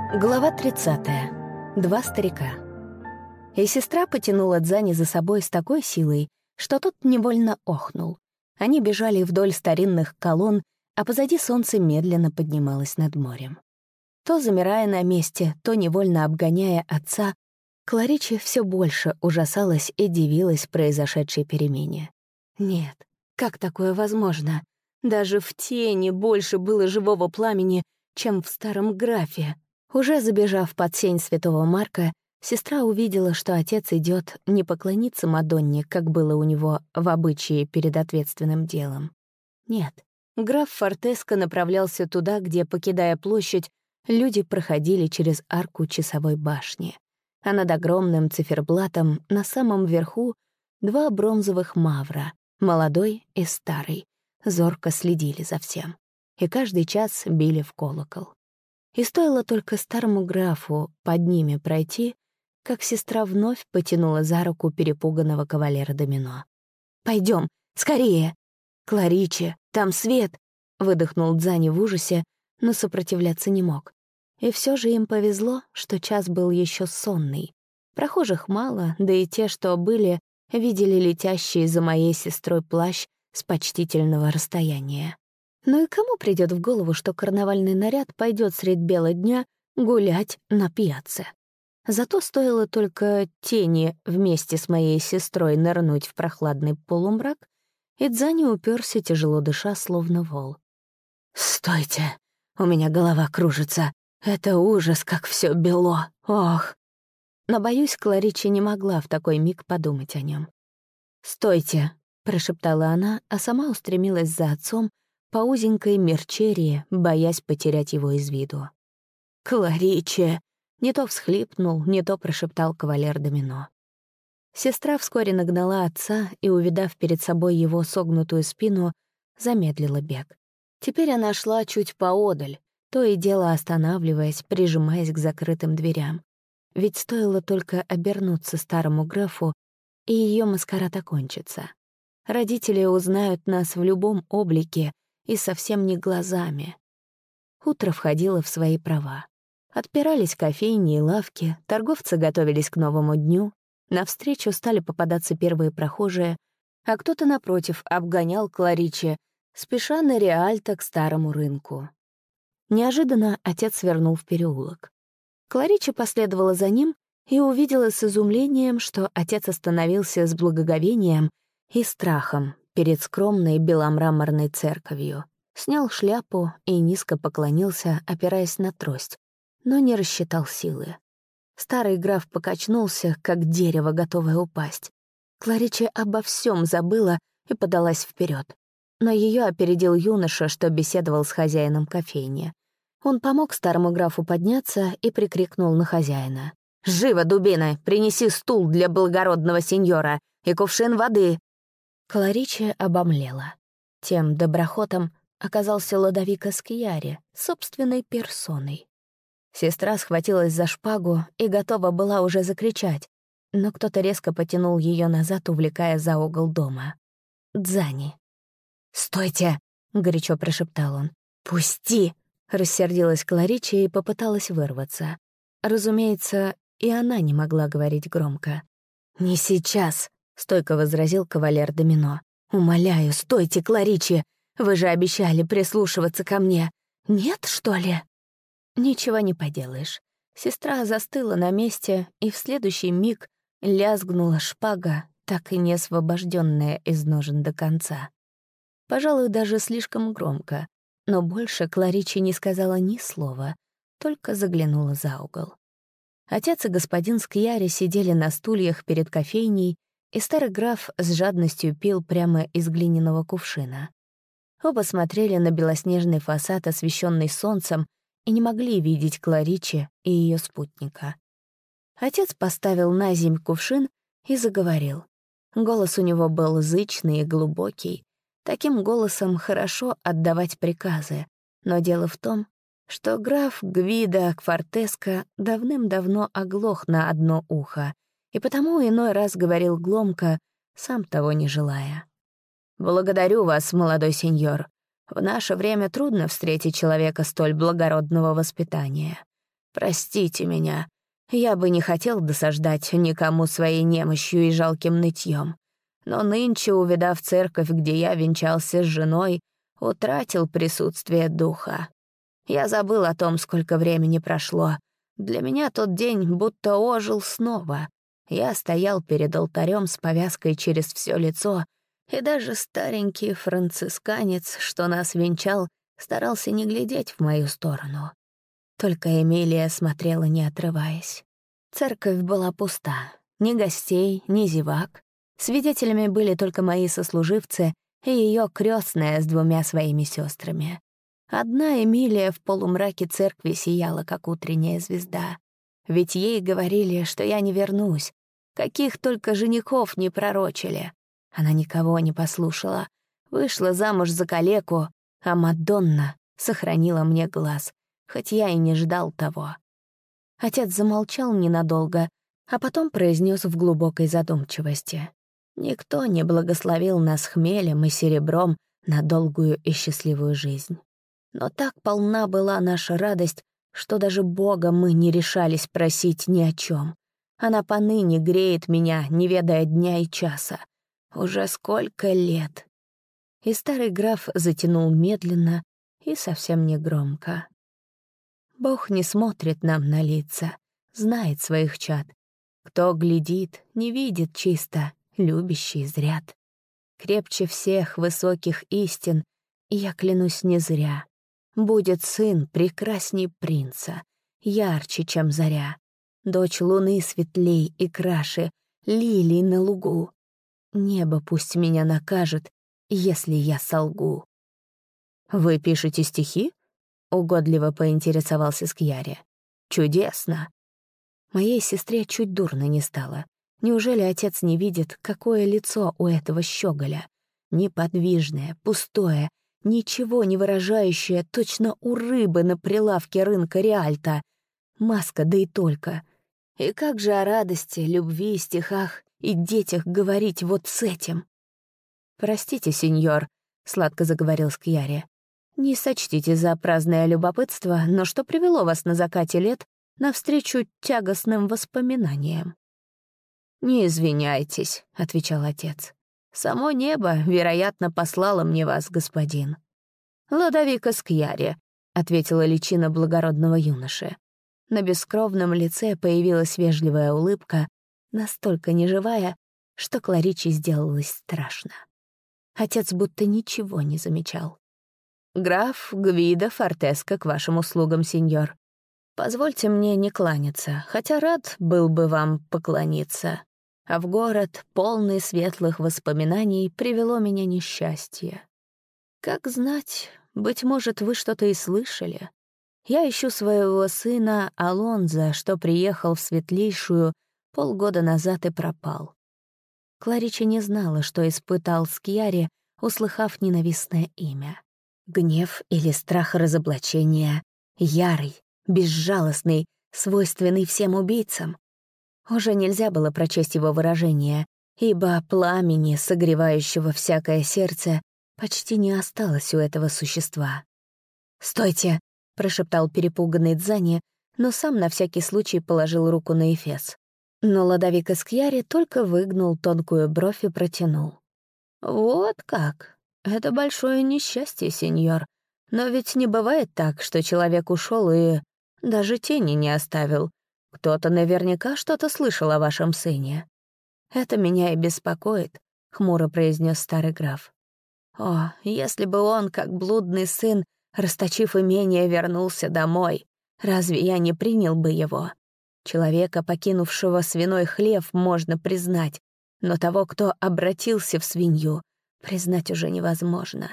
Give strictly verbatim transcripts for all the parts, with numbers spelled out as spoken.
Глава тридцатая. Два старика. И сестра потянула Дзани за собой с такой силой, что тот невольно охнул. Они бежали вдоль старинных колонн, а позади солнце медленно поднималось над морем. То замирая на месте, то невольно обгоняя отца, Кларичи все больше ужасалась и дивилась произошедшей перемене. Нет, как такое возможно? Даже в тени больше было живого пламени, чем в старом графе. Уже забежав под сень святого Марка, сестра увидела, что отец идет не поклониться Мадонне, как было у него в обычае перед ответственным делом. Нет, граф Фортеско направлялся туда, где, покидая площадь, люди проходили через арку часовой башни. А над огромным циферблатом на самом верху два бронзовых мавра, молодой и старый, зорко следили за всем. И каждый час били в колокол. И стоило только старому графу под ними пройти, как сестра вновь потянула за руку перепуганного кавалера Домино. «Пойдем, скорее!» «Кларичи, там свет!» — выдохнул Дзани в ужасе, но сопротивляться не мог. И все же им повезло, что час был еще сонный. Прохожих мало, да и те, что были, видели летящий за моей сестрой плащ с почтительного расстояния. Ну и кому придет в голову, что карнавальный наряд пойдет средь бела дня гулять на пьяце? Зато стоило только тени вместе с моей сестрой нырнуть в прохладный полумрак, и Дзани уперся, тяжело дыша, словно вол. «Стойте! У меня голова кружится! Это ужас, как все бело! Ох!» Но, боюсь, Кларичи не могла в такой миг подумать о нем. «Стойте!» — прошептала она, а сама устремилась за отцом по узенькой мерчерии, боясь потерять его из виду. «Кларичи!» — не то всхлипнул, не то прошептал кавалер Домино. Сестра вскоре нагнала отца и, увидав перед собой его согнутую спину, замедлила бег. Теперь она шла чуть поодаль, то и дело останавливаясь, прижимаясь к закрытым дверям. Ведь стоило только обернуться старому графу, и ее маскарад окончится. Родители узнают нас в любом облике и совсем не глазами. Утро входило в свои права. Отпирались кофейни и лавки, торговцы готовились к новому дню, навстречу стали попадаться первые прохожие, а кто-то, напротив, обгонял Кларичи, спеша на Риальто к старому рынку. Неожиданно отец свернул в переулок. Кларичи последовала за ним и увидела с изумлением, что отец остановился с благоговением и страхом перед скромной беломраморной церковью, снял шляпу и низко поклонился, опираясь на трость, но не рассчитал силы. Старый граф покачнулся, как дерево, готовое упасть. Кларичи обо всем забыла и подалась вперед. Но ее опередил юноша, что беседовал с хозяином кофейни. Он помог старому графу подняться и прикрикнул на хозяина. «Живо, дубина, принеси стул для благородного сеньора и кувшин воды!» Кларичи обомлела. Тем доброхотом оказался Лодовико Скьяри, собственной персоной. Сестра схватилась за шпагу и готова была уже закричать, но кто-то резко потянул ее назад, увлекая за угол дома. Дзани. «Стойте!» — горячо прошептал он. «Пусти!» — рассердилась Кларичи и попыталась вырваться. Разумеется, и она не могла говорить громко. «Не сейчас!» — стойко возразил кавалер Домино. «Умоляю, стойте, Кларичи! Вы же обещали прислушиваться ко мне. Нет, что ли?» Ничего не поделаешь. Сестра застыла на месте, и в следующий миг лязгнула шпага, так и не освобожденная из ножен до конца. Пожалуй, даже слишком громко, но больше Кларичи не сказала ни слова, только заглянула за угол. Отец и господин Скьяри сидели на стульях перед кофейней, и старый граф с жадностью пил прямо из глиняного кувшина. Оба смотрели на белоснежный фасад, освещенный солнцем, и не могли видеть Кларичи и ее спутника. Отец поставил на земь кувшин и заговорил. Голос у него был зычный и глубокий. Таким голосом хорошо отдавать приказы, но дело в том, что граф Гвидо Фортеско давным-давно оглох на одно ухо, и потому иной раз говорил громко, сам того не желая. «Благодарю вас, молодой сеньор. В наше время трудно встретить человека столь благородного воспитания. Простите меня. Я бы не хотел досаждать никому своей немощью и жалким нытьем. Но нынче, увидав церковь, где я венчался с женой, утратил присутствие духа. Я забыл о том, сколько времени прошло. Для меня тот день будто ожил снова. Я стоял перед алтарем с повязкой через все лицо, и даже старенький францисканец, что нас венчал, старался не глядеть в мою сторону. Только Эмилия смотрела, не отрываясь. Церковь была пуста. Ни гостей, ни зевак. Свидетелями были только мои сослуживцы и ее крестная с двумя своими сестрами. Одна Эмилия в полумраке церкви сияла, как утренняя звезда. Ведь ей говорили, что я не вернусь. Каких только женихов не пророчили. Она никого не послушала. Вышла замуж за калеку, а Мадонна сохранила мне глаз, хоть я и не ждал того. Отец замолчал ненадолго, а потом произнес в глубокой задумчивости. Никто не благословил нас хмелем и серебром на долгую и счастливую жизнь. Но так полна была наша радость, что даже Бога мы не решались просить ни о чем. Она поныне греет меня, не ведая дня и часа. Уже сколько лет. И старый граф затянул медленно и совсем негромко. Бог не смотрит нам на лица, знает своих чад. Кто глядит, не видит чисто, любящий зряд. Крепче всех высоких истин, и я клянусь не зря. Будет сын прекрасней принца, ярче, чем заря. Дочь луны светлей и краше, лилий на лугу. Небо пусть меня накажет, если я солгу. «Вы пишете стихи?» — угодливо поинтересовался Скьяри. «Чудесно!» Моей сестре чуть дурно не стало. Неужели отец не видит, какое лицо у этого щеголя? Неподвижное, пустое, ничего не выражающее, точно у рыбы на прилавке рынка Риальто. Маска, да и только. И как же о радости, любви, стихах и детях говорить вот с этим? «Простите, сеньор», — сладко заговорил Скьяри. «Не сочтите за праздное любопытство, но что привело вас на закате лет навстречу тягостным воспоминаниям?» «Не извиняйтесь», — отвечал отец. «Само небо, вероятно, послало мне вас, господин». «Лодовико Скьяри», — ответила личина благородного юноши. На бескровном лице появилась вежливая улыбка, настолько неживая, что Клариче сделалось страшно. Отец будто ничего не замечал. «Граф Гвидо Фортеско к вашим услугам, сеньор. Позвольте мне не кланяться, хотя рад был бы вам поклониться. А в город, полный светлых воспоминаний, привело меня несчастье. Как знать, быть может, вы что-то и слышали. Я ищу своего сына Алонзо, что приехал в Светлейшую полгода назад и пропал». Кларича не знала, что испытал Скьяри, услыхав ненавистное имя. Гнев или страх разоблачения, ярый, безжалостный, свойственный всем убийцам. Уже нельзя было прочесть его выражение, ибо пламени, согревающего всякое сердце, почти не осталось у этого существа. «Стойте!» — прошептал перепуганный Дзани, но сам на всякий случай положил руку на эфес. Но Лодовико Скьяри только выгнул тонкую бровь и протянул. «Вот как! Это большое несчастье, сеньор. Но ведь не бывает так, что человек ушел и даже тени не оставил. Кто-то наверняка что-то слышал о вашем сыне». «Это меня и беспокоит», — хмуро произнес старый граф. «О, если бы он, как блудный сын, расточив имение, вернулся домой, разве я не принял бы его? Человека, покинувшего свиной хлев, можно признать, но того, кто обратился в свинью, признать уже невозможно.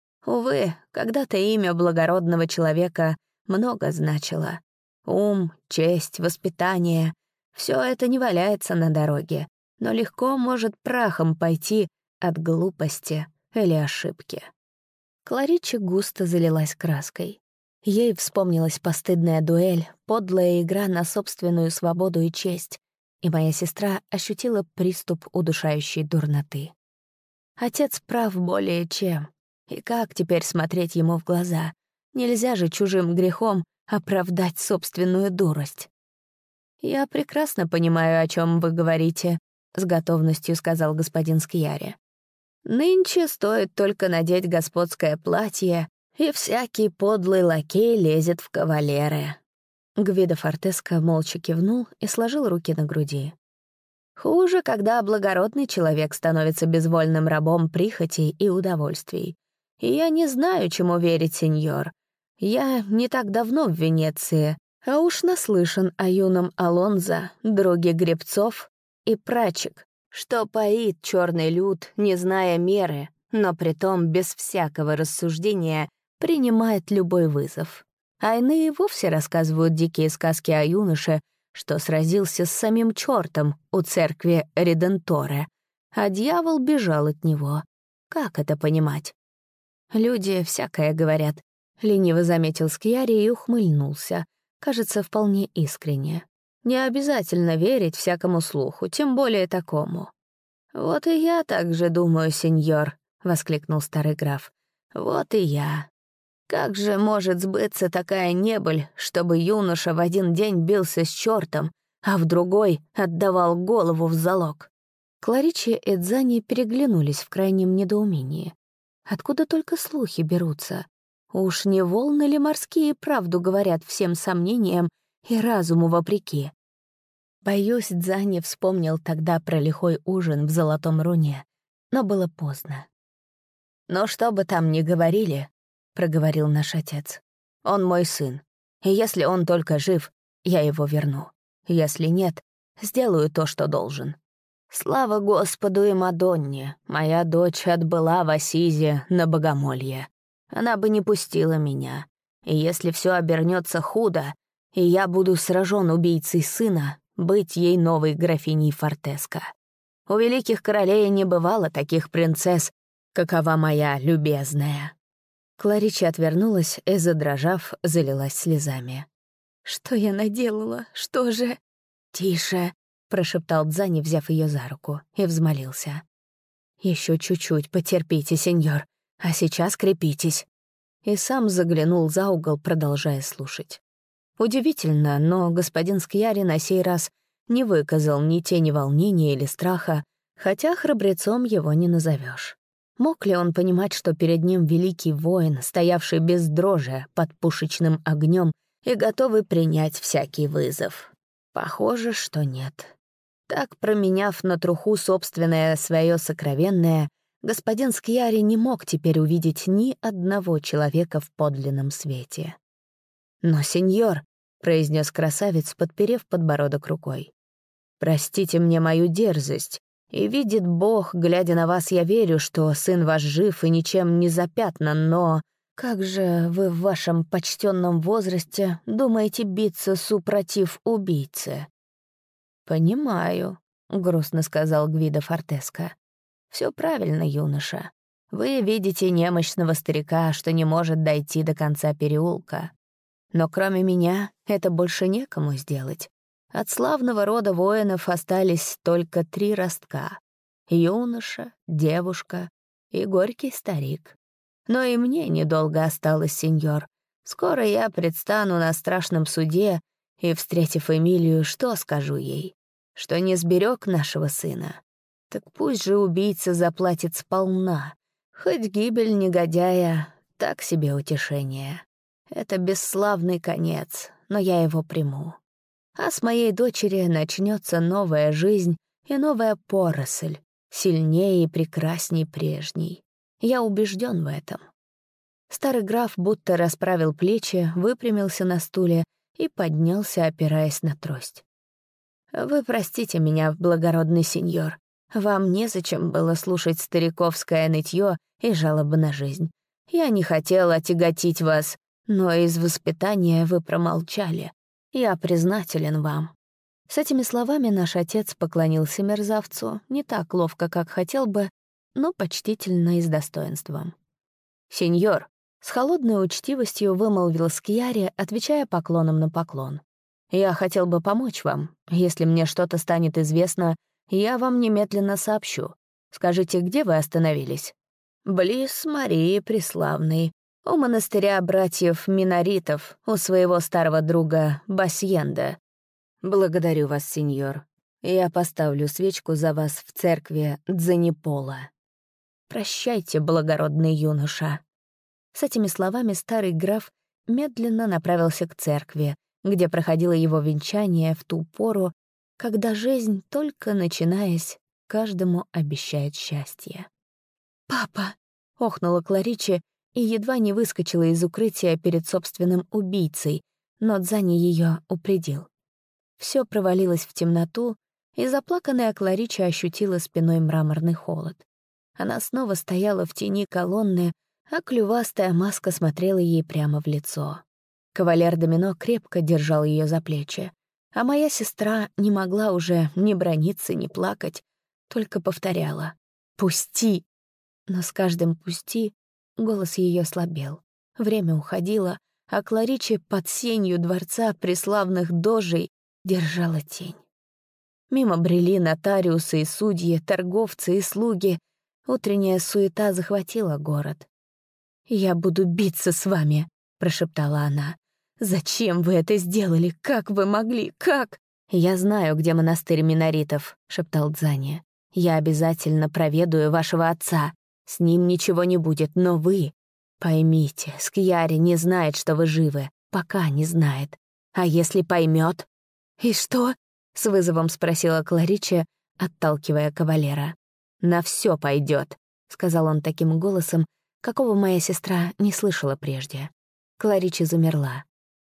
Увы, когда-то имя благородного человека много значило. Ум, честь, воспитание — все это не валяется на дороге, но легко может прахом пойти от глупости или ошибки». Кларича густо залилась краской. Ей вспомнилась постыдная дуэль, подлая игра на собственную свободу и честь, и моя сестра ощутила приступ удушающей дурноты. Отец прав более чем. И как теперь смотреть ему в глаза? Нельзя же чужим грехом оправдать собственную дурость. «Я прекрасно понимаю, о чем вы говорите», — с готовностью сказал господин Скьяри. «Нынче стоит только надеть господское платье, и всякий подлый лакей лезет в кавалеры». Гвидо Фортеско молча кивнул и сложил руки на груди. «Хуже, когда благородный человек становится безвольным рабом прихотей и удовольствий. И я не знаю, чему верить, сеньор. Я не так давно в Венеции, а уж наслышан о юном Алонзо, друге гребцов и прачек, что поит черный люд, не зная меры, но притом без всякого рассуждения принимает любой вызов. А иные вовсе рассказывают дикие сказки о юноше, что сразился с самим чертом у церкви Реденторе, а дьявол бежал от него. Как это понимать? «Люди всякое говорят», — лениво заметил Скьяри и ухмыльнулся, кажется, вполне искренне. «Не обязательно верить всякому слуху, тем более такому». «Вот и я так же думаю, сеньор», — воскликнул старый граф. «Вот и я. Как же может сбыться такая небыль, чтобы юноша в один день бился с чертом, а в другой отдавал голову в залог?» Кларичи и Дзани переглянулись в крайнем недоумении. Откуда только слухи берутся? Уж не волны ли морские правду говорят всем сомнениям и разуму вопреки? Боюсь, Дзани вспомнил тогда про лихой ужин в Золотом Руне, но было поздно. «Но что бы там ни говорили, — проговорил наш отец, — он мой сын, и если он только жив, я его верну. Если нет, сделаю то, что должен. Слава Господу и Мадонне, моя дочь отбыла в Ассизе на богомолье. Она бы не пустила меня, и если все обернется худо, и я буду сражен убийцей сына, быть ей новой графиней Фортеско. У великих королей не бывало таких принцесс, какова моя любезная». Кларичи отвернулась и, задрожав, залилась слезами. «Что я наделала? Что же?» «Тише», — прошептал Дзани, взяв ее за руку, и взмолился. «Еще чуть-чуть потерпите, сеньор, а сейчас крепитесь». И сам заглянул за угол, продолжая слушать. Удивительно, но господин Скьяри на сей раз не выказал ни тени волнения или страха, хотя храбрецом его не назовешь. Мог ли он понимать, что перед ним великий воин, стоявший без дрожи под пушечным огнем и готовый принять всякий вызов? Похоже, что нет. Так, променяв на труху собственное свое сокровенное, господин Скьяри не мог теперь увидеть ни одного человека в подлинном свете. «Но, сеньор», — произнес красавец, подперев подбородок рукой, — «простите мне мою дерзость, и видит Бог, глядя на вас, я верю, что сын ваш жив и ничем не запятнан, но как же вы в вашем почтенном возрасте думаете биться супротив убийцы?» «Понимаю», — грустно сказал Гвидо Фортеско. «Все правильно, юноша. Вы видите немощного старика, что не может дойти до конца переулка. Но кроме меня это больше некому сделать. От славного рода воинов остались только три ростка — юноша, девушка и горький старик. Но и мне недолго осталось, сеньор. Скоро я предстану на страшном суде, и, встретив Эмилию, что скажу ей? Что не сберег нашего сына? Так пусть же убийца заплатит сполна. Хоть гибель негодяя — так себе утешение. Это бесславный конец, но я его приму. А с моей дочери начнется новая жизнь и новая поросль, сильнее и прекрасней прежней. Я убежден в этом». Старый граф будто расправил плечи, выпрямился на стуле и поднялся, опираясь на трость. «Вы простите меня, благородный сеньор. Вам незачем было слушать стариковское нытье и жалобы на жизнь. Я не хотел отяготить вас, но из воспитания вы промолчали. Я признателен вам». С этими словами наш отец поклонился мерзавцу, не так ловко, как хотел бы, но почтительно и с достоинством. «Сеньор», — с холодной учтивостью вымолвил Скьяри, отвечая поклоном на поклон, «я хотел бы помочь вам. Если мне что-то станет известно, я вам немедленно сообщу. Скажите, где вы остановились?» «Близ Марии Преславной, у монастыря братьев Миноритов, у своего старого друга Басьенда. Благодарю вас, сеньор. Я поставлю свечку за вас в церкви Дзенепола. Прощайте, благородный юноша». С этими словами старый граф медленно направился к церкви, где проходило его венчание в ту пору, когда жизнь, только начинаясь, каждому обещает счастье. «Папа!» — охнула Кларичи и едва не выскочила из укрытия перед собственным убийцей, но Дзани ее упредил. Все провалилось в темноту, и заплаканная Кларичи ощутила спиной мраморный холод. Она снова стояла в тени колонны, а клювастая маска смотрела ей прямо в лицо. Кавалер Домино крепко держал ее за плечи, а моя сестра не могла уже ни браниться, ни плакать, только повторяла «Пусти!». Но с каждым «пусти» голос ее слабел. Время уходило, а Кларичи под сенью дворца преславных дожей держала тень. Мимо брели нотариусы и судьи, торговцы и слуги. Утренняя суета захватила город. «Я буду биться с вами», — прошептала она. «Зачем вы это сделали? Как вы могли? Как?» «Я знаю, где монастырь Миноритов», — шептал Дзани. «Я обязательно проведаю вашего отца. С ним ничего не будет, но вы... Поймите, Скьяри не знает, что вы живы. Пока не знает. А если поймет? «И что?» — с вызовом спросила Кларичи, отталкивая кавалера. «На все пойдет», — сказал он таким голосом, какого моя сестра не слышала прежде. Кларичи замерла.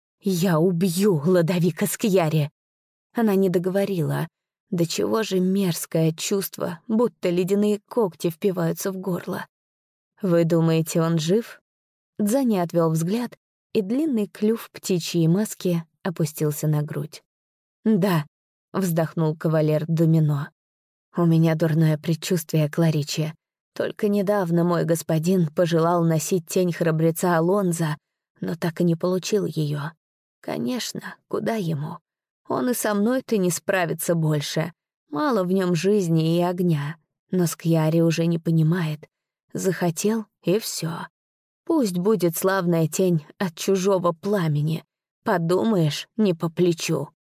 «Я убью Лодовика Скьяри!» Она не договорила. До чего же мерзкое чувство, будто ледяные когти впиваются в горло. «Вы думаете, он жив?» Дзани отвел взгляд, и длинный клюв птичьей маски опустился на грудь. «Да», — вздохнул кавалер Домино. «У меня дурное предчувствие, Кларичи. Только недавно мой господин пожелал носить тень храбреца Алонзо, но так и не получил ее. Конечно, куда ему? Он и со мной-то не справится больше. Мало в нем жизни и огня. Но Скьяри уже не понимает. Захотел — и все. Пусть будет славная тень от чужого пламени. Подумаешь, не по плечу».